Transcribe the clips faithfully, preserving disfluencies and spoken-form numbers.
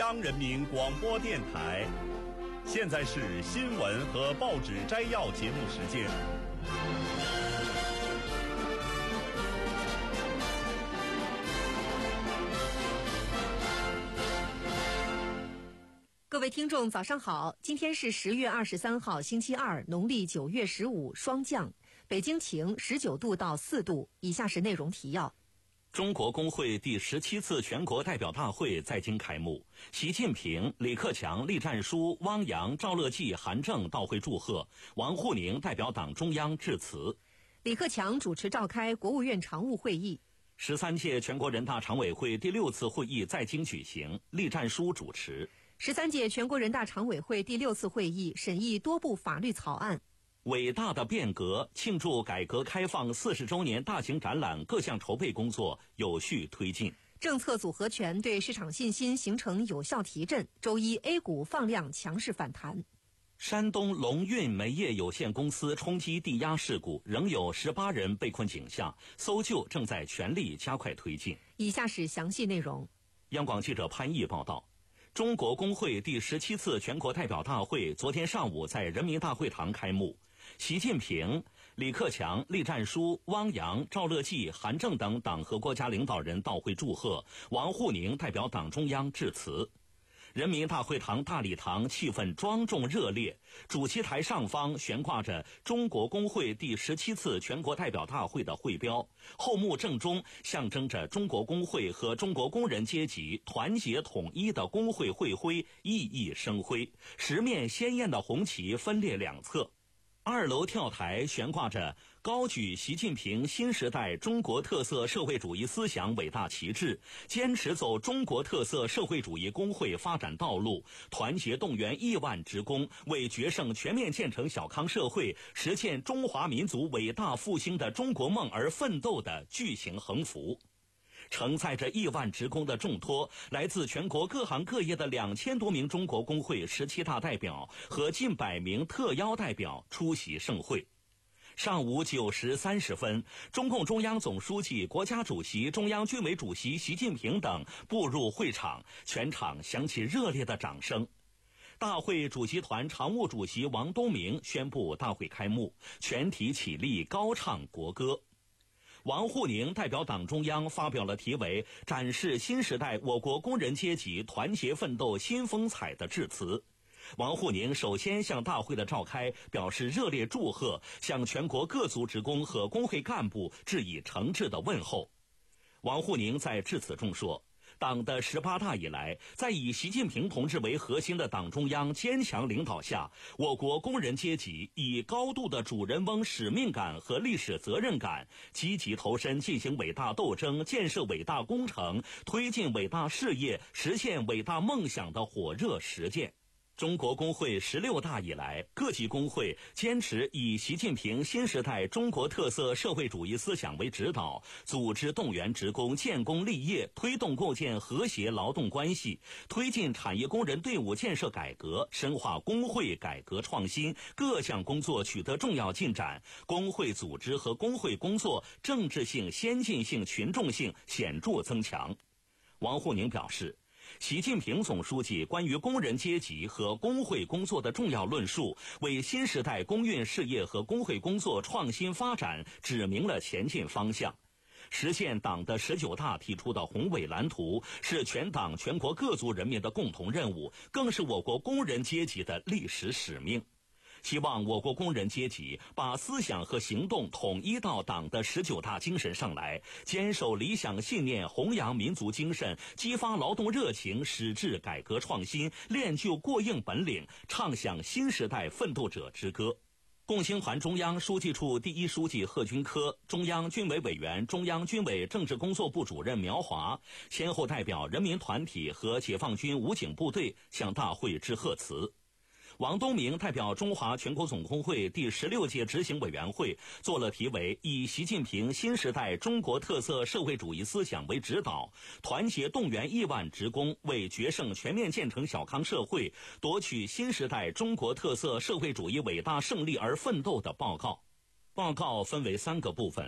央人民广播电台。现在是新闻和报纸摘要节目时间。 各位听众早上好，今天是十月二十三号星期二，农历九月十五霜降，北京晴，十九度到四度。以下是内容提要。 中国工会第十七次全国代表大会在京开幕，习近平、李克强、栗战书、汪洋、赵乐际、韩正到会祝贺，王沪宁代表党中央致辞。 李克强主持召开国务院常务会议。 十三届全国人大常委会第六次会议在京举行，栗战书主持。 十三届全国人大常委会第六次会议审议多部法律草案。 伟大的变革庆祝改革开放四十周年大型展览各项筹备工作有序推进。 政策组合拳对市场信心形成有效提振，周一 A 股放量强势反弹。 山东龙运煤业有限公司冲击地压事故，仍有十八人被困井下，搜救正在全力加快推进。 以下是详细内容。 央广记者潘毅报道。中国工会第十七次全国代表大会昨天上午在人民大会堂开幕，习近平、李克强、栗战书、汪洋、赵乐际、韩正等党和国家领导人到会祝贺，王沪宁代表党中央致辞。人民大会堂大礼堂气氛庄重热烈，主席台上方悬挂着中国工会第十七次全国代表大会的会标，后幕正中象征着中国工会和中国工人阶级团结统一的工会会徽熠熠生辉，十面鲜艳的红旗分列两侧。二楼跳台悬挂着高举习近平新时代中国特色社会主义思想伟大旗帜，坚持走中国特色社会主义工会发展道路，团结动员亿万职工，为决胜全面建成小康社会，实现中华民族伟大复兴的中国梦而奋斗的巨型横幅。承载着亿万职工的重托，来自全国各行各业的两千多名中国工会十七大代表和近百名特邀代表出席盛会。上午九时三十分，中共中央总书记、国家主席、中央军委主席习近平等步入会场，全场响起热烈的掌声。大会主席团常务主席王东明宣布大会开幕，全体起立高唱国歌。王沪宁代表党中央发表了题为“展示新时代我国工人阶级团结奋斗新风采”的致辞。王沪宁首先向大会的召开表示热烈祝贺，向全国各族职工和工会干部致以诚挚的问候。王沪宁在致辞中说，党的十八大以来，在以习近平同志为核心的党中央坚强领导下，我国工人阶级以高度的主人翁使命感和历史责任感，积极投身进行伟大斗争、建设伟大工程、推进伟大事业、实现伟大梦想的火热实践。中国工会十六大以来，各级工会坚持以习近平新时代中国特色社会主义思想为指导，组织动员职工建功立业，推动构建和谐劳动关系，推进产业工人队伍建设改革，深化工会改革创新，各项工作取得重要进展，工会组织和工会工作政治性、先进性、群众性显著增强。王沪宁表示，习近平总书记关于工人阶级和工会工作的重要论述，为新时代工运事业和工会工作创新发展指明了前进方向。实现党的十九大提出的宏伟蓝图，是全党全国各族人民的共同任务，更是我国工人阶级的历史使命。希望我国工人阶级把思想和行动统一到党的十九大精神上来，坚守理想信念，弘扬民族精神，激发劳动热情，矢志改革创新，练就过硬本领，唱响新时代奋斗者之歌。共青团中央书记处第一书记贺军科、中央军委委员、中央军委政治工作部主任苗华先后代表人民团体和解放军武警部队向大会致贺词。王东明代表中华全国总工会第十六届执行委员会做了题为以习近平新时代中国特色社会主义思想为指导，团结动员亿万职工，为决胜全面建成小康社会，夺取新时代中国特色社会主义伟大胜利而奋斗的报告。报告分为三个部分，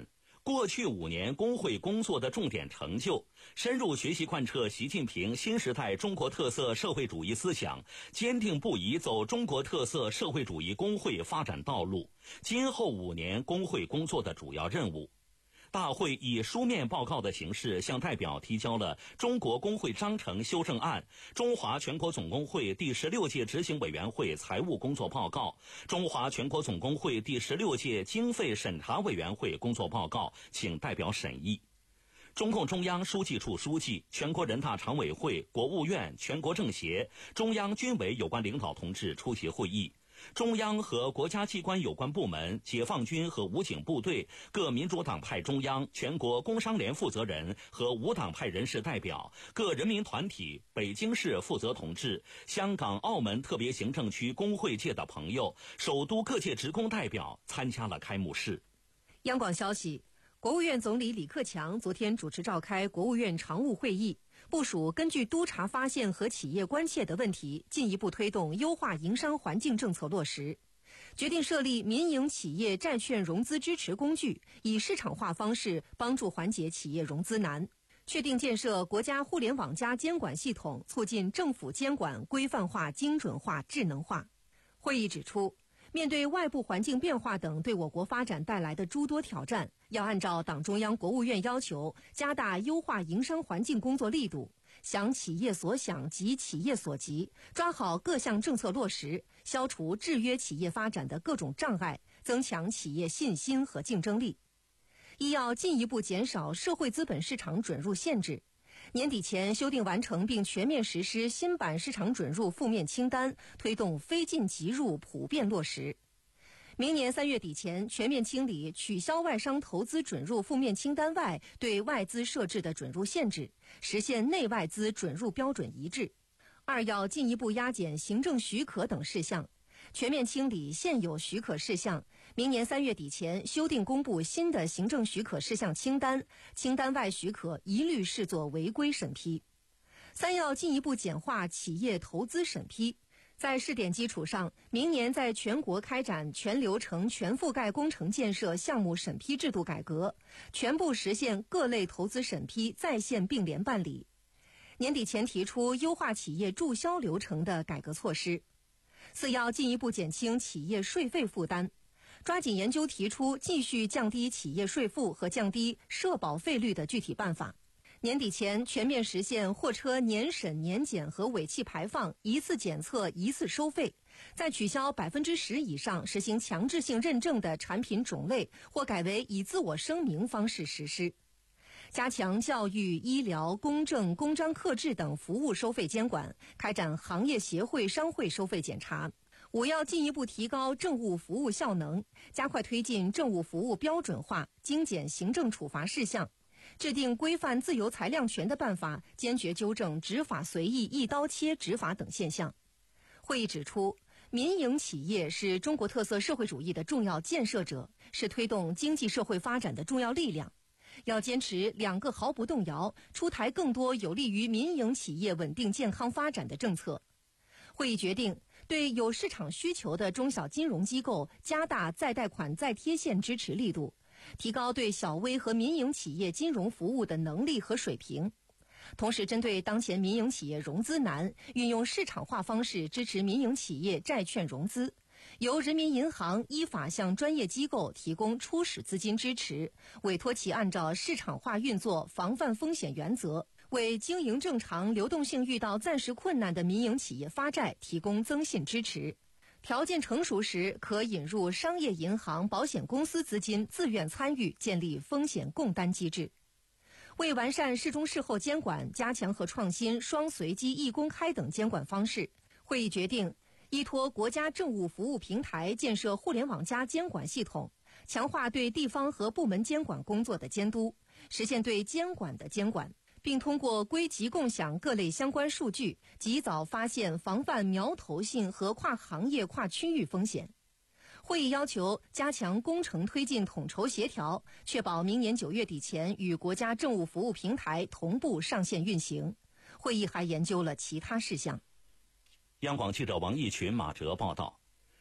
过去五年工会工作的重点成就，深入学习贯彻习近平新时代中国特色社会主义思想，坚定不移走中国特色社会主义工会发展道路，今后五年工会工作的主要任务。大会以书面报告的形式向代表提交了《中国工会章程修正案》、中华全国总工会第十六届执行委员会财务工作报告、中华全国总工会第十六届经费审查委员会工作报告，请代表审议。中共中央书记处书记、全国人大常委会、国务院、全国政协、中央军委有关领导同志出席会议。中央和国家机关有关部门、解放军和武警部队、各民主党派中央、全国工商联负责人和无党派人士代表、各人民团体、北京市负责同志、香港、澳门特别行政区工会界的朋友、首都各界职工代表参加了开幕式。 央广消息，国务院总理李克强昨天主持召开国务院常务会议，部署根据督查发现和企业关切的问题，进一步推动优化营商环境政策落实，决定设立民营企业债券融资支持工具，以市场化方式帮助缓解企业融资难，确定建设国家互联网加监管系统，促进政府监管规范化、精准化、智能化。会议指出，面对外部环境变化等对我国发展带来的诸多挑战，要按照党中央、国务院要求，加大优化营商环境工作力度，想企业所想急企业所急，抓好各项政策落实，消除制约企业发展的各种障碍，增强企业信心和竞争力。一要进一步减少社会资本市场准入限制，年底前修订完成并全面实施新版市场准入负面清单，推动非进即入普遍落实。明年三月底前全面清理取消外商投资准入负面清单外对外资设置的准入限制，实现内外资准入标准一致。二要进一步压减行政许可等事项，全面清理现有许可事项，明年三月底前修订公布新的行政许可事项清单，清单外许可一律视作违规审批。三要进一步简化企业投资审批，在试点基础上，明年在全国开展全流程全覆盖工程建设项目审批制度改革，全部实现各类投资审批在线并联办理。年底前提出优化企业注销流程的改革措施。四要进一步减轻企业税费负担，抓紧研究提出继续降低企业税负和降低社保费率的具体办法。年底前全面实现货车年审年检和尾气排放一次检测一次收费，在取消百分之十以上实行强制性认证的产品种类或改为以自我声明方式实施。加强教育、医疗、公证、公章刻制等服务收费监管，开展行业协会、商会收费检查。五要进一步提高政务服务效能，加快推进政务服务标准化，精简行政处罚事项，制定规范自由裁量权的办法，坚决纠正执法随意、一刀切执法等现象。会议指出，民营企业是中国特色社会主义的重要建设者，是推动经济社会发展的重要力量。要坚持两个毫不动摇，出台更多有利于民营企业稳定健康发展的政策。会议决定，对有市场需求的中小金融机构加大再贷款再贴现支持力度，提高对小微和民营企业金融服务的能力和水平。同时，针对当前民营企业融资难，运用市场化方式支持民营企业债券融资，由人民银行依法向专业机构提供初始资金支持，委托其按照市场化运作、防范风险原则，为经营正常、流动性遇到暂时困难的民营企业发债提供增信支持。条件成熟时，可引入商业银行、保险公司资金自愿参与，建立风险共担机制。为完善事中事后监管，加强和创新双随机一公开等监管方式，会议决定依托国家政务服务平台建设互联网加监管系统，强化对地方和部门监管工作的监督，实现对监管的监管，并通过归集共享各类相关数据，及早发现防范苗头性和跨行业跨区域风险。会议要求加强工程推进统筹协调，确保明年九月底前与国家政务服务平台同步上线运行。会议还研究了其他事项。 央广记者王义群、马哲报道，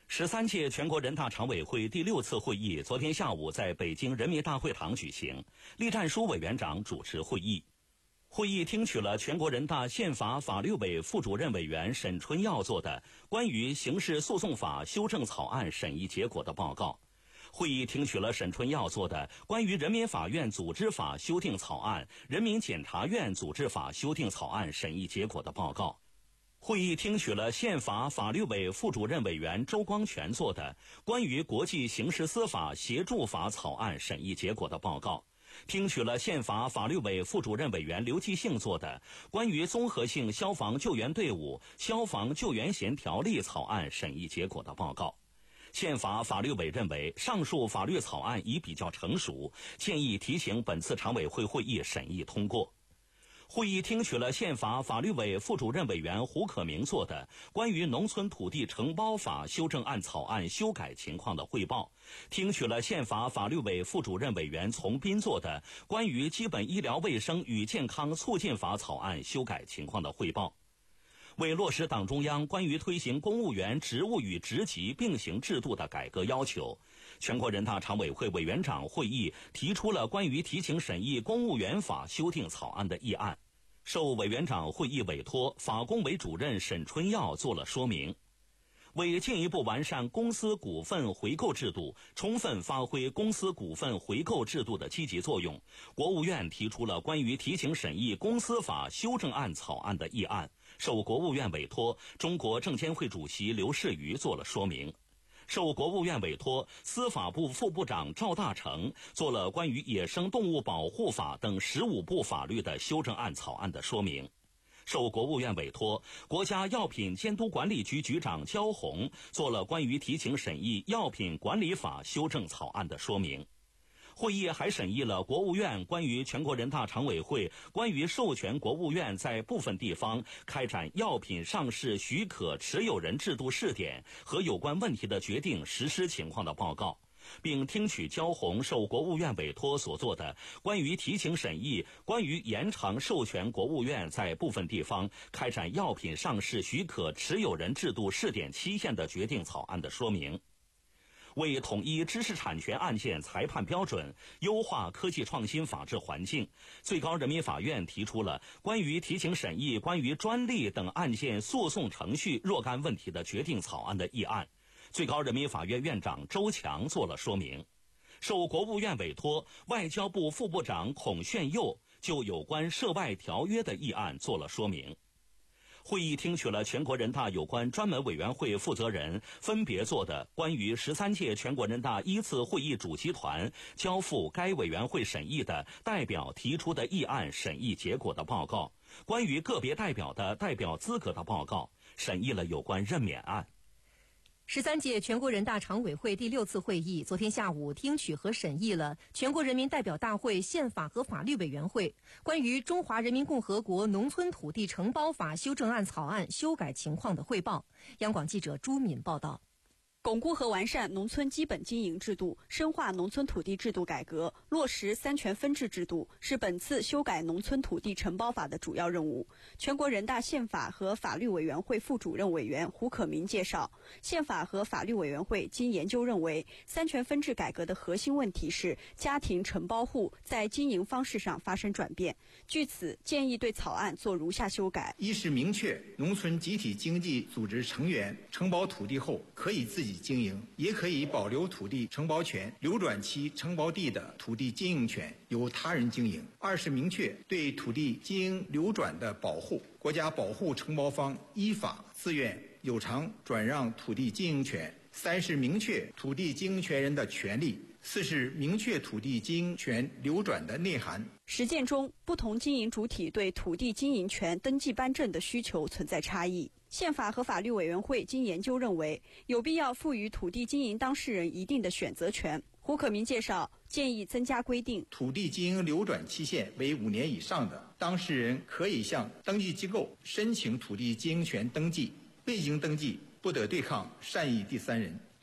十三届全国人大常委会第六次会议昨天下午在北京人民大会堂举行，栗战书委员长主持会议。会议听取了全国人大宪法法律委副主任委员沈春耀做的关于刑事诉讼法修正草案审议结果的报告。会议听取了沈春耀做的关于人民法院组织法修订草案、人民检察院组织法修订草案审议结果的报告。会议听取了宪法法律委副主任委员周光全做的关于国际刑事司法协助法草案审议结果的报告。听取了宪法法律委副主任委员刘继兴做的关于综合性消防救援队伍消防救援协条例草案审议结果的报告。宪法法律委认为上述法律草案已比较成熟，建议提请本次常委会会议审议通过。会议听取了宪法法律委副主任委员胡可明做的关于农村土地承包法修正案草案修改情况的汇报，听取了宪法法律委副主任委员丛斌做的关于基本医疗卫生与健康促进法草案修改情况的汇报。为落实党中央关于推行公务员职务与职级并行制度的改革要求，全国人大常委会委员长会议提出了关于提请审议公务员法修订草案的议案。受委员长会议委托，法工委主任沈春耀做了说明。为进一步完善公司股份回购制度，充分发挥公司股份回购制度的积极作用，国务院提出了关于提请审议公司法修正案草案的议案，受国务院委托，中国证监会主席刘士余做了说明。受国务院委托，司法部副部长赵大成做了关于野生动物保护法等十五部法律的修正案草案的说明。受国务院委托，国家药品监督管理局局长焦红做了关于提请审议药品管理法修正草案的说明。会议还审议了国务院关于全国人大常委会关于授权国务院在部分地方开展药品上市许可持有人制度试点和有关问题的决定实施情况的报告，并听取焦红受国务院委托所做的关于提请审议关于延长授权国务院在部分地方开展药品上市许可持有人制度试点期限的决定草案的说明。为统一知识产权案件裁判标准，优化科技创新法治环境，最高人民法院提出了关于提请审议关于专利等案件诉讼程序若干问题的决定草案的议案，最高人民法院院长周强做了说明。受国务院委托，外交部副部长孔铉佑就有关涉外条约的议案做了说明。会议听取了全国人大有关专门委员会负责人分别做的关于十三届全国人大一次会议主席团交付该委员会审议的代表提出的议案审议结果的报告，关于个别代表的代表资格的报告，审议了有关任免案。 十三届全国人大常委会第六次会议昨天下午听取和审议了全国人民代表大会宪法和法律委员会关于中华人民共和国农村土地承包法修正案草案修改情况的汇报。央广记者朱敏报道。 巩固和完善农村基本经营制度，深化农村土地制度改革，落实三权分置制度，是本次修改农村土地承包法的主要任务。全国人大宪法和法律委员会副主任委员胡可明介绍，宪法和法律委员会经研究认为，三权分置改革的核心问题是家庭承包户在经营方式上发生转变。据此，建议对草案做如下修改： 一是明确农村集体经济组织成员承包土地后可以自己经营，也可以保留土地承包权，流转其承包地的土地经营权由他人经营。二是明确对土地经营流转的保护，国家保护承包方依法自愿有偿转让土地经营权。三是明确土地经营权人的权利。四是明确土地经营权流转的内涵。 实践中，不同经营主体对土地经营权登记颁证的需求存在差异。宪法和法律委员会经研究认为，有必要赋予土地经营当事人一定的选择权。胡可明介绍，建议增加规定， 土地经营流转期限为五年以上的当事人可以向登记机构申请土地经营权登记，未经登记不得对抗善意第三人。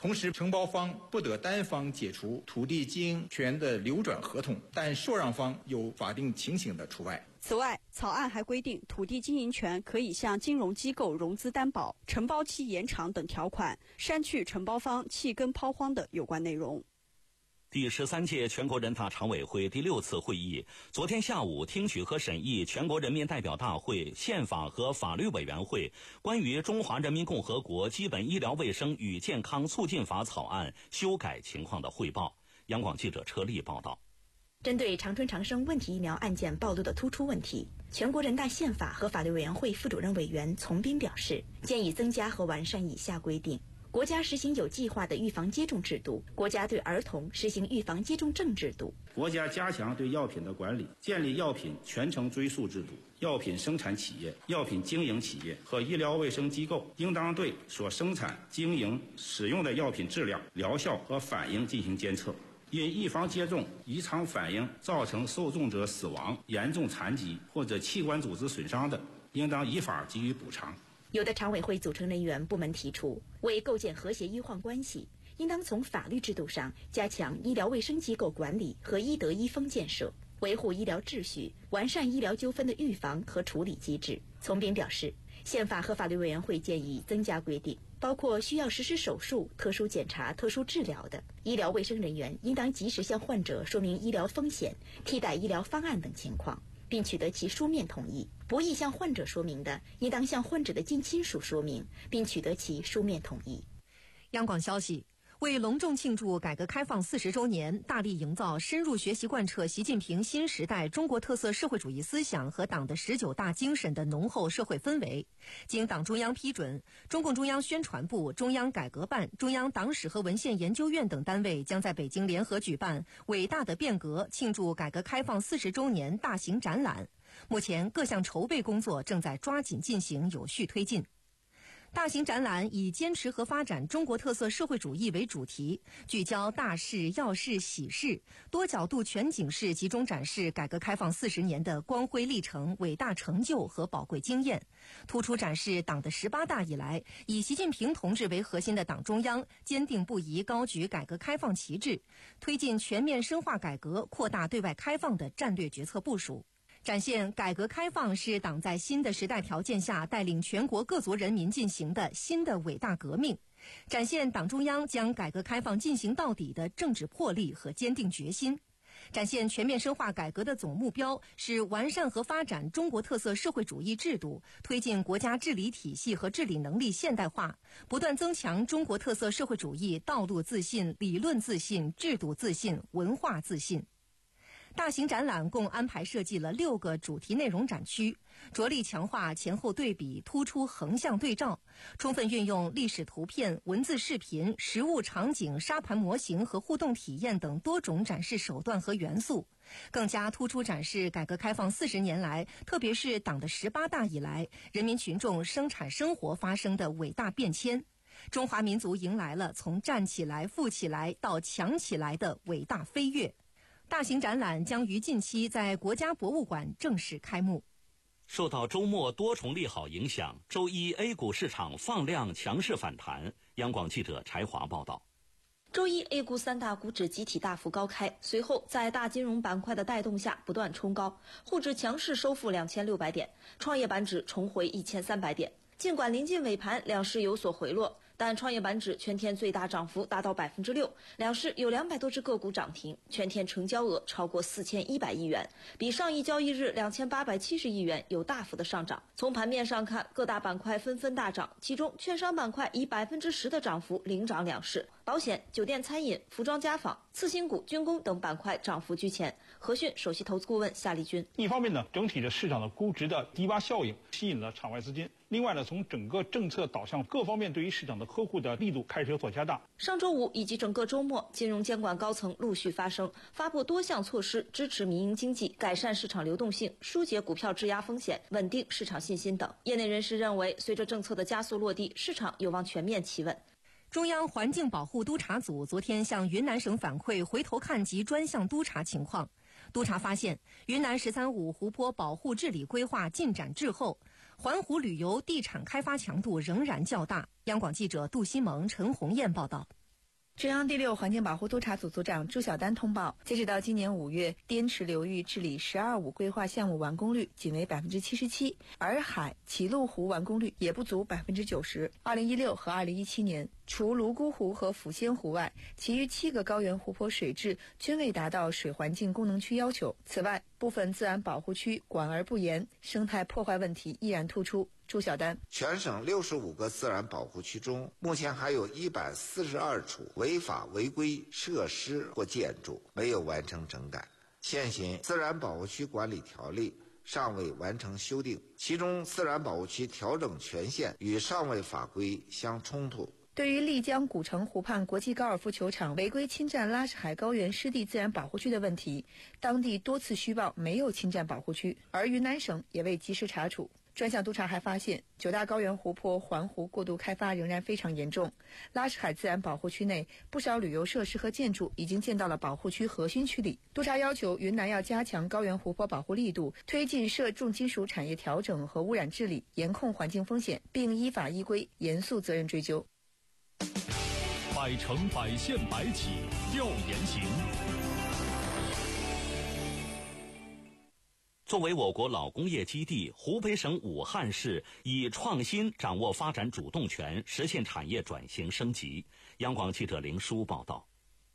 同时，承包方不得单方解除土地经营权的流转合同，但受让方有法定情形的除外。 此外，草案还规定，土地经营权可以向金融机构融资担保、承包期延长等条款，删去承包方弃耕抛荒的有关内容。 第十三届全国人大常委会第六次会议昨天下午听取和审议全国人民代表大会宪法和法律委员会关于《中华人民共和国基本医疗卫生与健康促进法》草案修改情况的汇报。央广记者车丽报道。 针对长春长生问题疫苗案件暴露的突出问题，全国人大宪法和法律委员会副主任委员丛斌表示，建议增加和完善以下规定：国家实行有计划的预防接种制度，国家对儿童实行预防接种证制度， 国家加强对药品的管理，建立药品全程追溯制度。药品生产企业、药品经营企业和医疗卫生机构应当对所生产、经营、使用的药品质量、疗效和反应进行监测。因预防接种异常反应造成受种者死亡、严重残疾或者器官组织损伤的，应当依法给予补偿。 有的常委会组成人员部门提出，为构建和谐医患关系，应当从法律制度上加强医疗卫生机构管理和医德医风建设，维护医疗秩序，完善医疗纠纷的预防和处理机制。丛斌表示，宪法和法律委员会建议增加规定，包括需要实施手术、特殊检查、特殊治疗的医疗卫生人员应当及时向患者说明医疗风险、替代医疗方案等情况，并取得其书面同意。不宜向患者说明的，应当向患者的近亲属说明，并取得其书面同意。 央广消息，为隆重庆祝改革开放四十周年，大力营造深入学习贯彻习近平新时代中国特色社会主义思想和党的十九大精神的浓厚社会氛围，经党中央批准，中共中央宣传部、中央改革办、中央党史和文献研究院等单位将在北京联合举办伟大的变革庆祝改革开放四十周年大型展览。目前各项筹备工作正在抓紧进行，有序推进。大型展览以坚持和发展中国特色社会主义为主题，聚焦大事、要事、喜事，多角度全景式集中展示改革开放四十年的光辉历程、伟大成就和宝贵经验，突出展示党的十八大以来，以习近平同志为核心的党中央坚定不移高举改革开放旗帜，推进全面深化改革、扩大对外开放的战略决策部署。展现改革开放是党在新的时代条件下带领全国各族人民进行的新的伟大革命，展现党中央将改革开放进行到底的政治魄力和坚定决心，展现全面深化改革的总目标是完善和发展中国特色社会主义制度，推进国家治理体系和治理能力现代化，不断增强中国特色社会主义道路自信、理论自信、制度自信、文化自信。大型展览共安排设计了六个主题内容展区，着力强化前后对比、突出横向对照，充分运用历史图片、文字视频、实物场景、沙盘模型和互动体验等多种展示手段和元素，更加突出展示改革开放四十年来，特别是党的十八大以来，人民群众生产生活发生的伟大变迁。中华民族迎来了从站起来、富起来到强起来的伟大飞跃。大型展览将于近期在国家博物馆正式开幕。 受到周末多重利好影响，周一 A 股市场放量强势反弹。央广记者柴华报道。 周一 A 股三大股指集体大幅高开，随后在大金融板块的带动下不断冲高，沪指强势收复两千六百点，创业板指重回一千三百点。尽管临近尾盘两市有所回落，但创业板指全天最大涨幅达到百分之六，两市有两百多只个股涨停，全天成交额超过四千一百亿元，比上一交易日两千八百七十亿元有大幅的上涨。从盘面上看，各大板块纷纷大涨，其中券商板块以百分之十的涨幅领涨两市，保险、酒店、餐饮、服装家纺、次新股、军工等板块涨幅居前。和讯首席投资顾问夏立军： 一方面呢，整体的市场的估值的低洼效应吸引了场外资金。另外呢，从整个政策导向各方面对于市场的呵护的力度开始有所加大。 上周五以及整个周末，金融监管高层陆续发声，发布多项措施，支持民营经济，改善市场流动性，疏解股票质押风险，稳定市场信心等。业内人士认为，随着政策的加速落地，市场有望全面企稳。 中央环境保护督察组昨天向云南省反馈回头看及专项督查情况。督查发现，云南“十三五”湖泊保护治理规划进展滞后，环湖旅游地产开发强度仍然较大。央广记者杜西蒙、陈红艳报道。 中央第六环境保护督察组组长朱晓丹通报，截止到今年五月，滇池流域治理“十二五”规划项目完工率仅为百分之七十七，洱海、齐麓湖完工率也不足百分之九十。二零一六和二零一七年，除泸沽湖和抚仙湖外，其余七个高原湖泊水质均未达到水环境功能区要求。此外，部分自然保护区管而不严，生态破坏问题依然突出。朱晓丹， 全省六十五个自然保护区中，目前还有一百四十二处违法违规设施或建筑没有完成整改，现行自然保护区管理条例尚未完成修订，其中自然保护区调整权限与上位法规相冲突。 对于丽江古城湖畔国际高尔夫球场违规侵占拉什海高原湿地自然保护区的问题，当地多次虚报没有侵占保护区，而云南省也未及时查处。专项督查还发现，九大高原湖泊环湖过度开发仍然非常严重。拉什海自然保护区内不少旅游设施和建筑已经建到了保护区核心区里。督查要求云南要加强高原湖泊保护力度，推进涉重金属产业调整和污染治理，严控环境风险，并依法依规严肃责任追究。 百城百县百企调研行。 作为我国老工业基地，湖北省武汉市以创新掌握发展主动权，实现产业转型升级。央广记者林舒报道。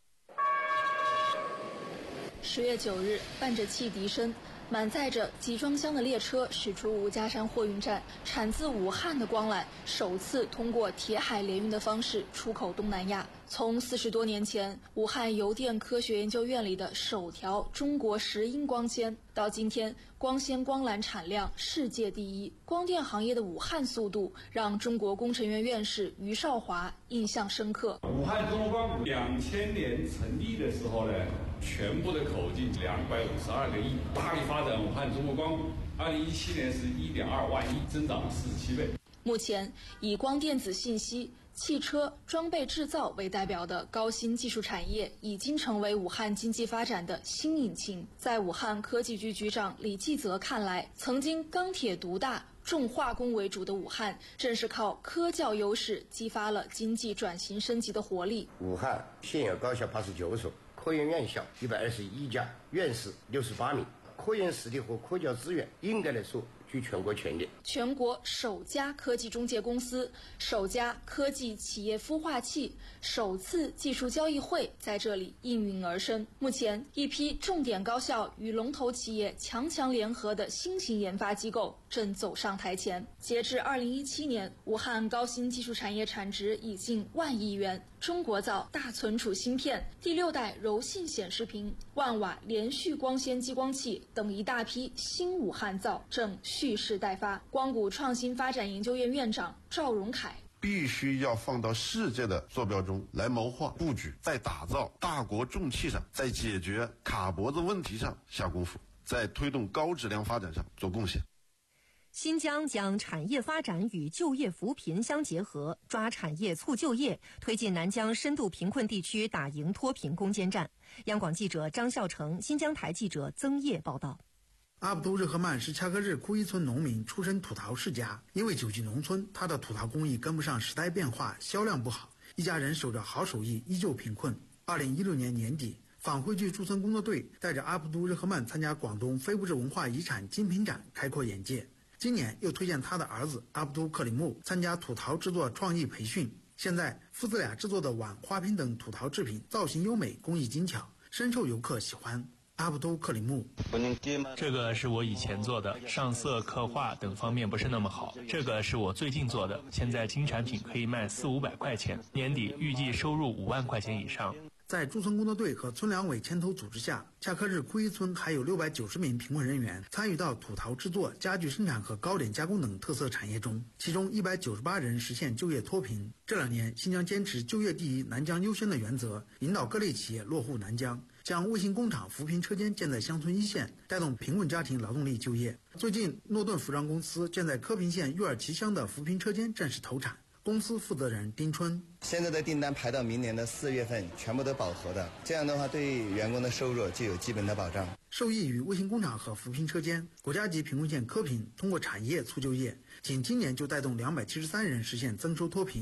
十月九日，伴着汽笛声，满载着集装箱的列车驶出吴家山货运站，产自武汉的光缆首次通过铁海联运的方式出口东南亚。从四十多年前武汉邮电科学研究院里的首条中国石英光纤，到今天光纤光缆产量世界第一，光电行业的武汉速度让中国工程院院士于少华印象深刻。 武汉中国光两千年成立的时候呢，全部的口径两百五十二个亿，大力发展武汉中国光，二零一七年是一点二万亿，增长四十七倍。 目前以光电子信息、汽车装备制造为代表的高新技术产业已经成为武汉经济发展的新引擎。在武汉科技局局长李继泽看来，曾经钢铁独大、重化工为主的武汉，正是靠科教优势激发了经济转型升级的活力。 武汉现有高校八十九所，科研院校一百二十一家，院士六十八名，科研实力和科教资源应该来说居全国前列。 全国首家科技中介公司、首家科技企业孵化器、首次技术交易会在这里应运而生。目前，一批重点高校与龙头企业强强联合的新型研发机构正走上台前。截至二零一七年，武汉高新技术产业产值已近万亿元。中国造大存储芯片、第六代柔性显示屏、万瓦连续光纤激光器等一大批新武汉造正蓄势待发。光谷创新发展研究院院长赵荣凯， 必须要放到世界的坐标中来谋划布局，在打造大国重器上，在解决卡脖子问题上下功夫，在推动高质量发展上做贡献。 新疆将产业发展与就业扶贫相结合，抓产业促就业，推进南疆深度贫困地区打赢脱贫攻坚战。央广记者张孝成，新疆台记者曾叶报道。 阿卜杜日赫曼是恰克日库伊村农民，出身土陶世家。因为久居农村，他的土陶工艺跟不上时代变化，销量不好，一家人守着好手艺，依旧贫困。二零一六年年底，返回去驻村工作队带着阿卜杜日赫曼参加广东非物质文化遗产精品展，开阔眼界。今年又推荐他的儿子阿卜杜克里木参加土陶制作创意培训。现在父子俩制作的碗、花瓶等土陶制品造型优美，工艺精巧，深受游客喜欢。阿卜杜克里木， 这个是我以前做的，上色、刻画等方面不是那么好。这个是我最近做的，现在新产品可以卖四五百块钱，年底预计收入五万块钱以上。 在驻村工作队和村两委牵头组织下，恰克日库伊村还有六百九十名贫困人员参与到土陶制作、家具生产和糕点加工等特色产业中，其中一百九十八人实现就业脱贫。这两年，新疆坚持就业第一、南疆优先的原则，引导各类企业落户南疆，将卫星工厂、扶贫车间建在乡村一线，带动贫困家庭劳动力就业。最近，诺顿服装公司建在科平县玉尔旗乡的扶贫车间正式投产。公司负责人丁春， 现在的订单排到明年的四月份全部都饱和的，这样的话对员工的收入就有基本的保障。 受益于卫星工厂和扶贫车间，国家级贫困县科平通过产业促就业，仅今年就带动两百七十三人实现增收脱贫。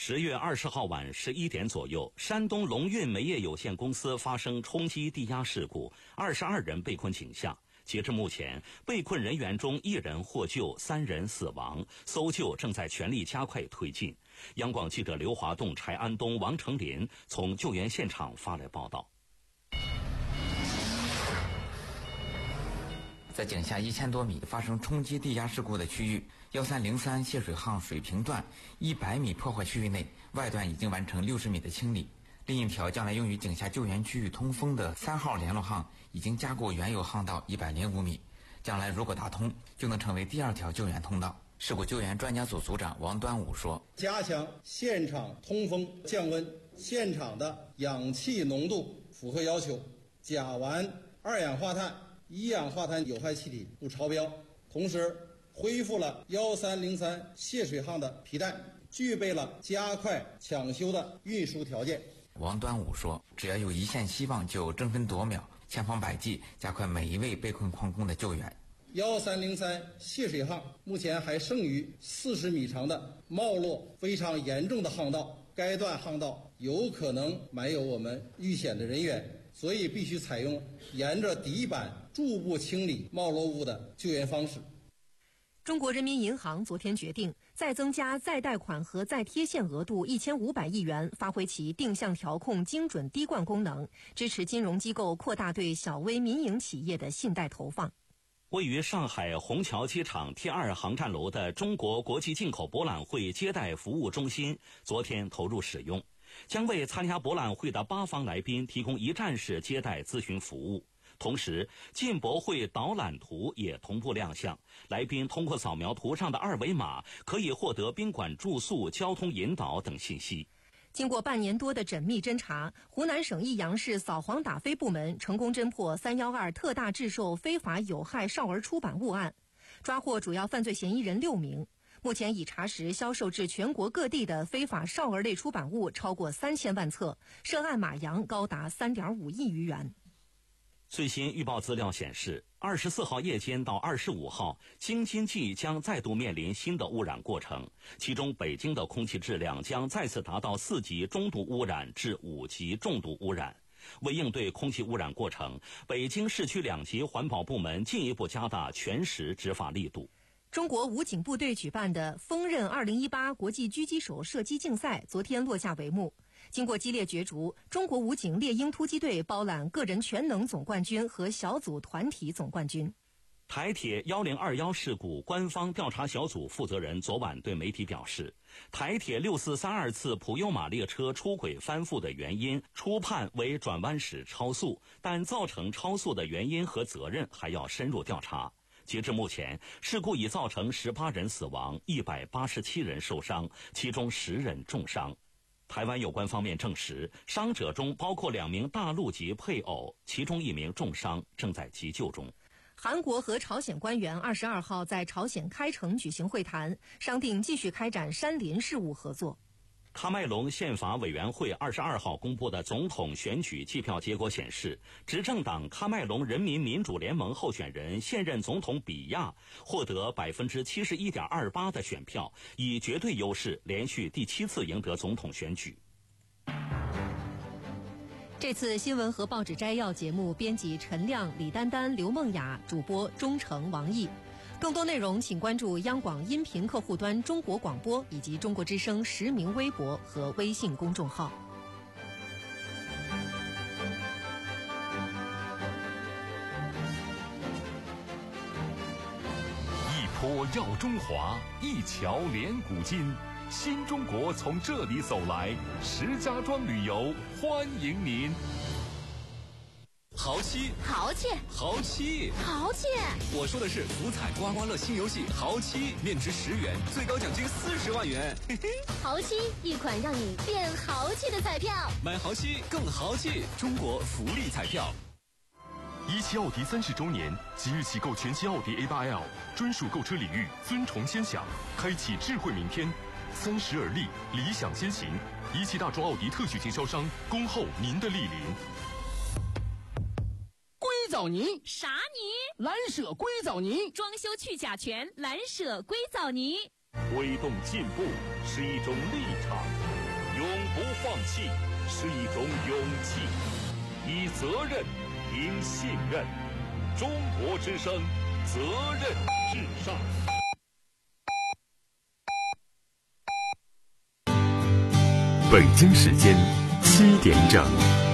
十月二十号晚十一点左右，山东龙运煤业有限公司发生冲击地压事故，二十二人被困井下。截至目前，被困人员中一人获救，三人死亡，搜救正在全力加快推进。央广记者刘华栋、柴安东、王成林从救援现场发来报道。 在井下一千多米发生冲击地压事故的区域，幺三零三泄水巷水平段一百米破坏区域内，外段已经完成六十米的清理。另一条将来用于井下救援区域通风的三号联络巷已经加固原有巷道一百零五米，将来如果打通，就能成为第二条救援通道。事故救援专家组组长王端武说：“ 加强现场通风降温，现场的氧气浓度符合要求，甲烷、二氧化碳、一氧化碳有害气体不超标，同时恢复了幺三零三泄水巷的皮带，具备了加快抢修的运输条件。” 王端武说：“只要有一线希望，就争分夺秒、千方百计加快每一位被困矿工的救援。” 幺三零三泄水巷目前还剩余四十米长的冒落非常严重的巷道，该段巷道有可能埋有我们遇险的人员，所以必须采用沿着底板逐步清理冒落物的救援方式。 中国人民银行昨天决定再增加再贷款和再贴现额度一千五百亿元，发挥其定向调控精准滴灌功能，支持金融机构扩大对小微民营企业的信贷投放。 位于上海虹桥机场 T 二 航站楼的中国国际进口博览会接待服务中心昨天投入使用，将为参加博览会的八方来宾提供一站式接待咨询服务。同时，进博会导览图也同步亮相，来宾通过扫描图上的二维码，可以获得宾馆住宿、交通引导等信息。 经过半年多的缜密侦查，湖南省益阳市扫黄打非部门成功侦破三一二特大制售非法有害少儿出版物案，抓获主要犯罪嫌疑人六名。目前已查实销售至全国各地的非法少儿类出版物超过三千万册，涉案码洋高达三点五亿余元。 最新预报资料显示，二十四号夜间到二十五号，京津冀将再度面临新的污染过程，其中北京的空气质量将再次达到四级中度污染至五级重度污染。为应对空气污染过程，北京市区两级环保部门进一步加大全市执法力度。 中国武警部队举办的锋刃二零一八国际狙击手射击竞赛昨天落下帷幕。经过激烈角逐，中国武警猎鹰突击队包揽个人全能总冠军和小组团体总冠军。 台铁一零二一事故官方调查小组负责人昨晚对媒体表示，台铁六四三二次普悠玛列车出轨翻覆的原因初判为转弯时超速，但造成超速的原因和责任还要深入调查。截至目前，事故已造成十八人死亡，一百八十七人受伤，其中十人重伤。台湾有关方面证实，伤者中包括两名大陆籍配偶，其中一名重伤，正在急救中。 韩国和朝鲜官员二十二号在朝鲜开城举行会谈，商定继续开展山林事务合作。 喀麦隆宪法委员会二十二号公布的总统选举计票结果显示，执政党喀麦隆人民民主联盟候选人现任总统比亚获得 百分之七十一点二八 的选票，以绝对优势连续第七次赢得总统选举。 这次新闻和报纸摘要节目编辑陈亮、李丹丹、刘梦雅，主播钟诚、王毅。更多内容请关注央广音频客户端中国广播以及中国之声实名微博和微信公众号。 一坡耀中华，一桥连古今。新中国从这里走来，石家庄旅游欢迎您。 豪七， 豪气， 豪七， 豪气！ 我说的是福彩刮刮乐新游戏豪七，面值十元，最高奖金四十万元。嘿嘿， 豪七，一款让你变豪气的彩票。 买豪七更豪气，中国福利彩票。 一汽奥迪三十周年，即日起购全新奥迪 A 八 L， 专属购车礼遇，尊崇先享，开启智慧明天。三十而立，理想先行。一汽大众奥迪特许经销商，恭候您的莅临。 硅藻泥啥泥？ 蓝舍硅藻泥， 装修去甲醛，蓝舍硅藻泥。 推动进步是一种立场， 永不放弃是一种勇气，以责任赢信任。中国之声，责任至上。 北京时间七点整。